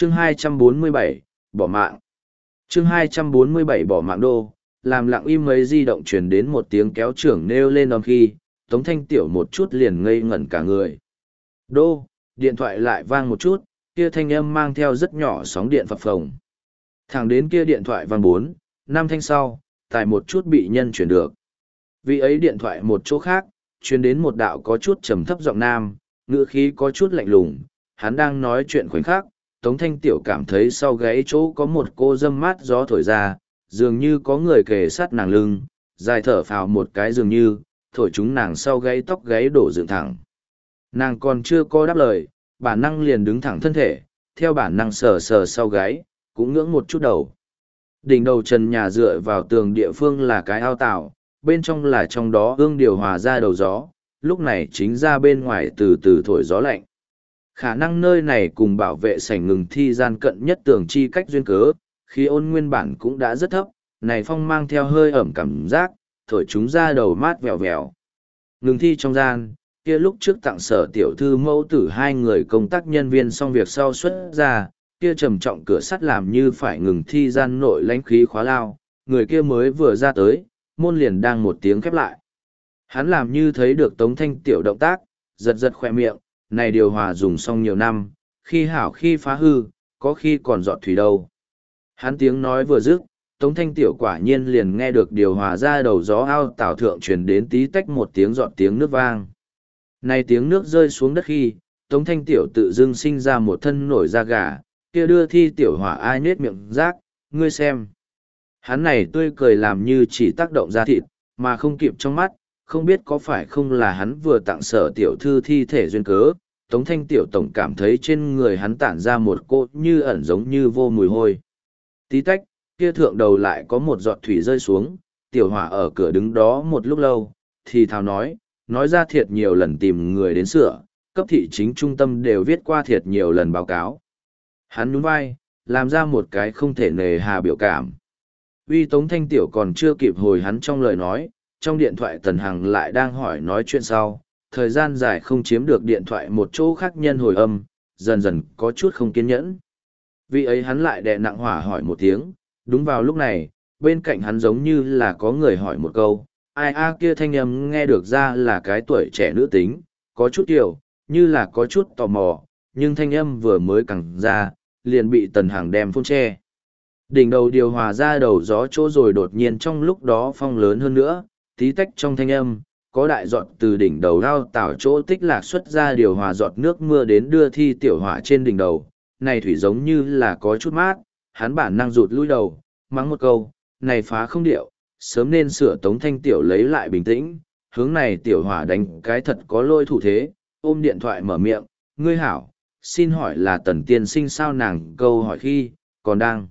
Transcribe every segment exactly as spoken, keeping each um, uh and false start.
Chương hai trăm bốn mươi bảy, bỏ mạng. Chương hai trăm bốn mươi bảy bỏ mạng đô, làm lặng im mấy di động truyền đến một tiếng kéo trưởng nêu lên đòn khi, Tống Thanh Tiểu một chút liền ngây ngẩn cả người. Đô, điện thoại lại vang một chút, kia thanh âm mang theo rất nhỏ sóng điện phập phồng. Thẳng đến kia điện thoại vang bốn, năm thanh sau, tại một chút bị nhân chuyển được. Vì ấy điện thoại một chỗ khác, truyền đến một đạo có chút trầm thấp giọng nam, ngữ khí có chút lạnh lùng, hắn đang nói chuyện khoảnh khắc, Tống Thanh Tiểu cảm thấy sau gáy chỗ có một cô dâm mát gió thổi ra, dường như có người kề sát nàng lưng, dài thở phào một cái dường như, thổi chúng nàng sau gáy tóc gáy đổ dựng thẳng. Nàng còn chưa có đáp lời, bản năng liền đứng thẳng thân thể, theo bản năng sờ sờ sau gáy, cũng ngưỡng một chút đầu. Đỉnh đầu trần nhà dựa vào tường địa phương là cái ao tàu, bên trong là trong đó hương điều hòa ra đầu gió, lúc này chính ra bên ngoài từ từ thổi gió lạnh. Khả năng nơi này cùng bảo vệ sảnh ngừng thi gian cận nhất tường chi cách duyên cớ, khí ôn nguyên bản cũng đã rất thấp, này phong mang theo hơi ẩm cảm giác, thổi chúng ra đầu mát vèo vèo. Ngừng thi trong gian, kia lúc trước tặng sở tiểu thư mẫu tử hai người công tác nhân viên xong việc sau xuất ra, kia trầm trọng cửa sắt làm như phải ngừng thi gian nội lãnh khí khóa lao, người kia mới vừa ra tới, môn liền đang một tiếng khép lại. Hắn làm như thấy được Tống Thanh Tiểu động tác, giật giật khoe miệng, này điều hòa dùng xong nhiều năm, khi hảo khi phá hư, có khi còn dọn thủy đâu. Hắn tiếng nói vừa dứt, Tống Thanh Tiểu quả nhiên liền nghe được điều hòa ra đầu gió ao tảo thượng truyền đến tí tách một tiếng dọn tiếng nước vang. Này tiếng nước rơi xuống đất khi, Tống Thanh Tiểu tự dưng sinh ra một thân nổi da gà, kia đưa thi tiểu hỏa ai nết miệng rác, ngươi xem. Hắn này tươi cười làm như chỉ tác động ra thịt, mà không kịp trong mắt, không biết có phải không là hắn vừa tặng sở tiểu thư thi thể duyên cớ, Tống Thanh Tiểu tổng cảm thấy trên người hắn tản ra một cỗ như ẩn giống như vô mùi hôi. Tí tách, kia thượng đầu lại có một giọt thủy rơi xuống, tiểu hỏa ở cửa đứng đó một lúc lâu, thì thào nói, nói ra thiệt nhiều lần tìm người đến sửa, cấp thị chính trung tâm đều viết qua thiệt nhiều lần báo cáo. Hắn nhún vai, làm ra một cái không thể nề hà biểu cảm. Uy Tống Thanh Tiểu còn chưa kịp hồi hắn trong lời nói, trong điện thoại Tần Hằng lại đang hỏi nói chuyện sau, thời gian dài không chiếm được điện thoại một chỗ khác nhân hồi âm, dần dần có chút không kiên nhẫn. Vì ấy hắn lại đè nặng hỏa hỏi một tiếng, đúng vào lúc này, bên cạnh hắn giống như là có người hỏi một câu, ai a kia thanh âm nghe được ra là cái tuổi trẻ nữ tính, có chút kiểu, như là có chút tò mò, nhưng thanh âm vừa mới cẳng ra, liền bị Tần Hằng đem phun che. Đỉnh đầu điều hòa ra đầu gió chỗ rồi đột nhiên trong lúc đó phong lớn hơn nữa, tí tách trong thanh âm, có đại giọt từ đỉnh đầu lao tảo chỗ tích lạc xuất ra điều hòa giọt nước mưa đến đưa thi tiểu hỏa trên đỉnh đầu. Này thủy giống như là có chút mát, hắn bản năng rụt lui đầu, mắng một câu, này phá không điệu, sớm nên sửa. Tống Thanh Tiểu lấy lại bình tĩnh, hướng này tiểu hỏa đánh cái thật có lôi thủ thế, ôm điện thoại mở miệng, ngươi hảo, xin hỏi là Tần tiên sinh sao? Nàng câu hỏi khi, còn đang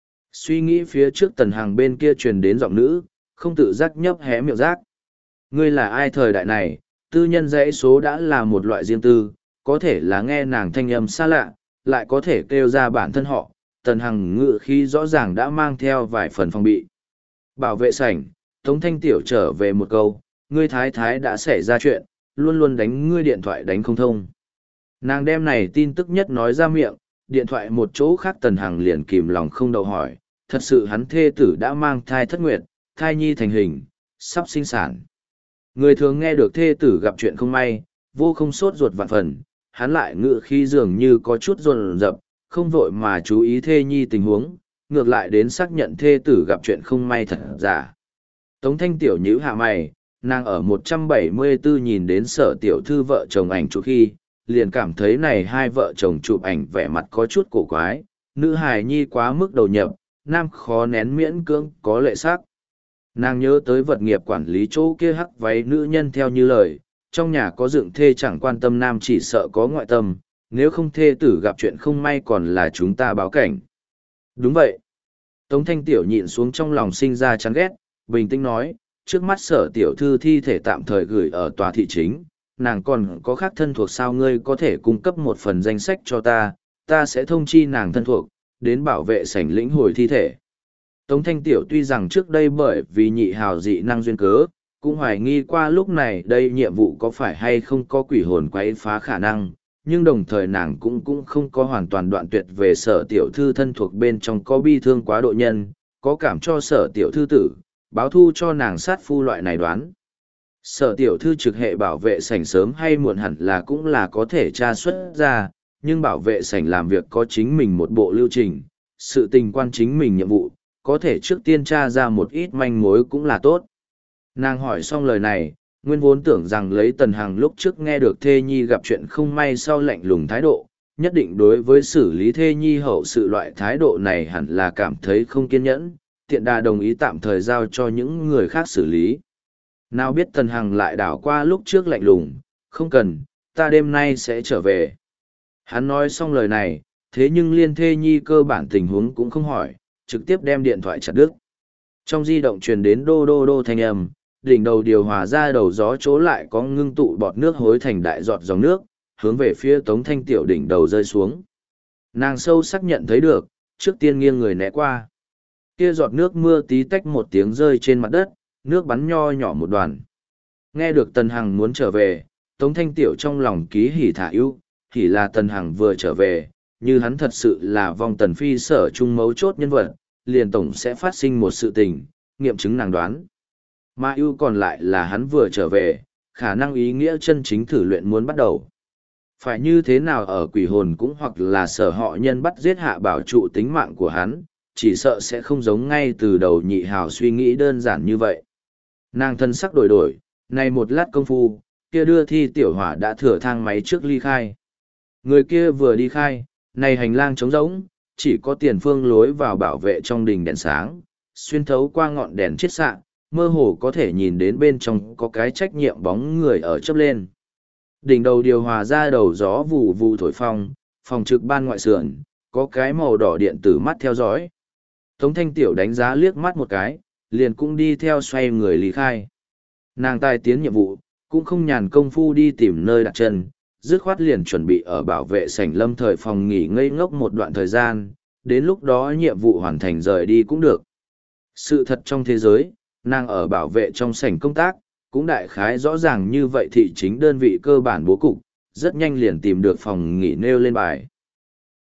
suy nghĩ phía trước Tần Hằng bên kia truyền đến giọng nữ, không tự giác nhấp hé miệng rác. Ngươi là ai? Thời đại này, tư nhân dãy số đã là một loại riêng tư, có thể là nghe nàng thanh âm xa lạ, lại có thể kêu ra bản thân họ. Tần Hằng ngự khí rõ ràng đã mang theo vài phần phòng bị. Bảo vệ sảnh, Tống Thanh Tiểu trở về một câu, ngươi thái thái đã xảy ra chuyện, luôn luôn đánh ngươi điện thoại đánh không thông. Nàng đem này tin tức nhất nói ra miệng, điện thoại một chỗ khác Tần Hằng liền kìm lòng không đậu hỏi, thật sự hắn thê tử đã mang thai thất nguyệt, thai nhi thành hình, sắp sinh sản. Người thường nghe được thê tử gặp chuyện không may, vô không sốt ruột vạn phần, hắn lại ngự khi dường như có chút run rập, không vội mà chú ý thê nhi tình huống, ngược lại đến xác nhận thê tử gặp chuyện không may thật giả. Tống Thanh Tiểu nhíu hạ mày, nàng ở một trăm bảy mươi tư nhìn đến sở tiểu thư vợ chồng ảnh chụp khi, liền cảm thấy này hai vợ chồng chụp ảnh vẻ mặt có chút cổ quái, nữ hài nhi quá mức đầu nhập, nam khó nén miễn cưỡng có lệ sắc. Nàng nhớ tới vật nghiệp quản lý chỗ kia hắc váy nữ nhân theo như lời, trong nhà có dựng thê chẳng quan tâm nam chỉ sợ có ngoại tâm, nếu không thê tử gặp chuyện không may còn là chúng ta báo cảnh. Đúng vậy. Tống Thanh Tiểu nhịn xuống trong lòng sinh ra chán ghét, bình tĩnh nói, trước mắt sở tiểu thư thi thể tạm thời gửi ở tòa thị chính, nàng còn có khác thân thuộc sao? Ngươi có thể cung cấp một phần danh sách cho ta, ta sẽ thông chi nàng thân thuộc, đến bảo vệ sảnh lĩnh hồi thi thể. Tống Thanh Tiểu tuy rằng trước đây bởi vì nhị hào dị năng duyên cớ, cũng hoài nghi qua lúc này đây nhiệm vụ có phải hay không có quỷ hồn quấy phá khả năng, nhưng đồng thời nàng cũng cũng không có hoàn toàn đoạn tuyệt về sở tiểu thư thân thuộc bên trong có bi thương quá độ nhân, có cảm cho sở tiểu thư tử, báo thu cho nàng sát phu loại này đoán. Sở tiểu thư trực hệ bảo vệ sảnh sớm hay muộn hẳn là cũng là có thể tra xuất ra, nhưng bảo vệ sảnh làm việc có chính mình một bộ lưu trình, sự tình quan chính mình nhiệm vụ, có thể trước tiên tra ra một ít manh mối cũng là tốt. Nàng hỏi xong lời này, nguyên vốn tưởng rằng lấy Tần Hằng lúc trước nghe được thê nhi gặp chuyện không may sau lạnh lùng thái độ, nhất định đối với xử lý thê nhi hậu sự loại thái độ này hẳn là cảm thấy không kiên nhẫn, tiện đà đồng ý tạm thời giao cho những người khác xử lý. Nào biết Tần Hằng lại đảo qua lúc trước lạnh lùng, không cần, ta đêm nay sẽ trở về. Hắn nói xong lời này, thế nhưng liên thê nhi cơ bản tình huống cũng không hỏi, trực tiếp đem điện thoại chặt đứt. Trong di động truyền đến đô đô đô thanh âm, đỉnh đầu điều hòa ra đầu gió chỗ lại có ngưng tụ bọt nước hối thành đại giọt dòng nước, hướng về phía Tống Thanh Tiểu đỉnh đầu rơi xuống. Nàng sâu sắc nhận thấy được, trước tiên nghiêng người né qua. Kia giọt nước mưa tí tách một tiếng rơi trên mặt đất, nước bắn nho nhỏ một đoàn. Nghe được Tần Hằng muốn trở về, Tống Thanh Tiểu trong lòng ký hỉ thả ưu, hỉ là Tần Hằng vừa trở về, như hắn thật sự là vong Tần Phi sở trung mấu chốt nhân vật, liền tổng sẽ phát sinh một sự tình, nghiệm chứng nàng đoán. Mà ưu còn lại là hắn vừa trở về, khả năng ý nghĩa chân chính thử luyện muốn bắt đầu. Phải như thế nào ở quỷ hồn cũng hoặc là sở họ nhân bắt giết hạ bảo trụ tính mạng của hắn, chỉ sợ sẽ không giống ngay từ đầu nhị hào suy nghĩ đơn giản như vậy. Nàng thân sắc đổi đổi, này một lát công phu, kia đưa thi tiểu hỏa đã thừa thang máy trước ly khai. Người kia vừa đi khai, này hành lang trống rỗng, chỉ có tiền phương lối vào bảo vệ trong đình đèn sáng, xuyên thấu qua ngọn đèn chiết xạ, mơ hồ có thể nhìn đến bên trong có cái trách nhiệm bóng người ở chớp lên. Đỉnh đầu điều hòa ra đầu gió vù vù thổi phong, phòng trực ban ngoại sườn, có cái màu đỏ điện tử mắt theo dõi. Tống Thanh Tiểu đánh giá liếc mắt một cái, liền cũng đi theo xoay người lý khai. Nàng tài tiến nhiệm vụ, cũng không nhàn công phu đi tìm nơi đặt chân, dứt khoát liền chuẩn bị ở bảo vệ sảnh lâm thời phòng nghỉ ngây ngốc một đoạn thời gian, đến lúc đó nhiệm vụ hoàn thành rời đi cũng được. Sự thật trong thế giới, nàng ở bảo vệ trong sảnh công tác, cũng đại khái rõ ràng như vậy thị chính đơn vị cơ bản bố cục, rất nhanh liền tìm được phòng nghỉ nêu lên bài.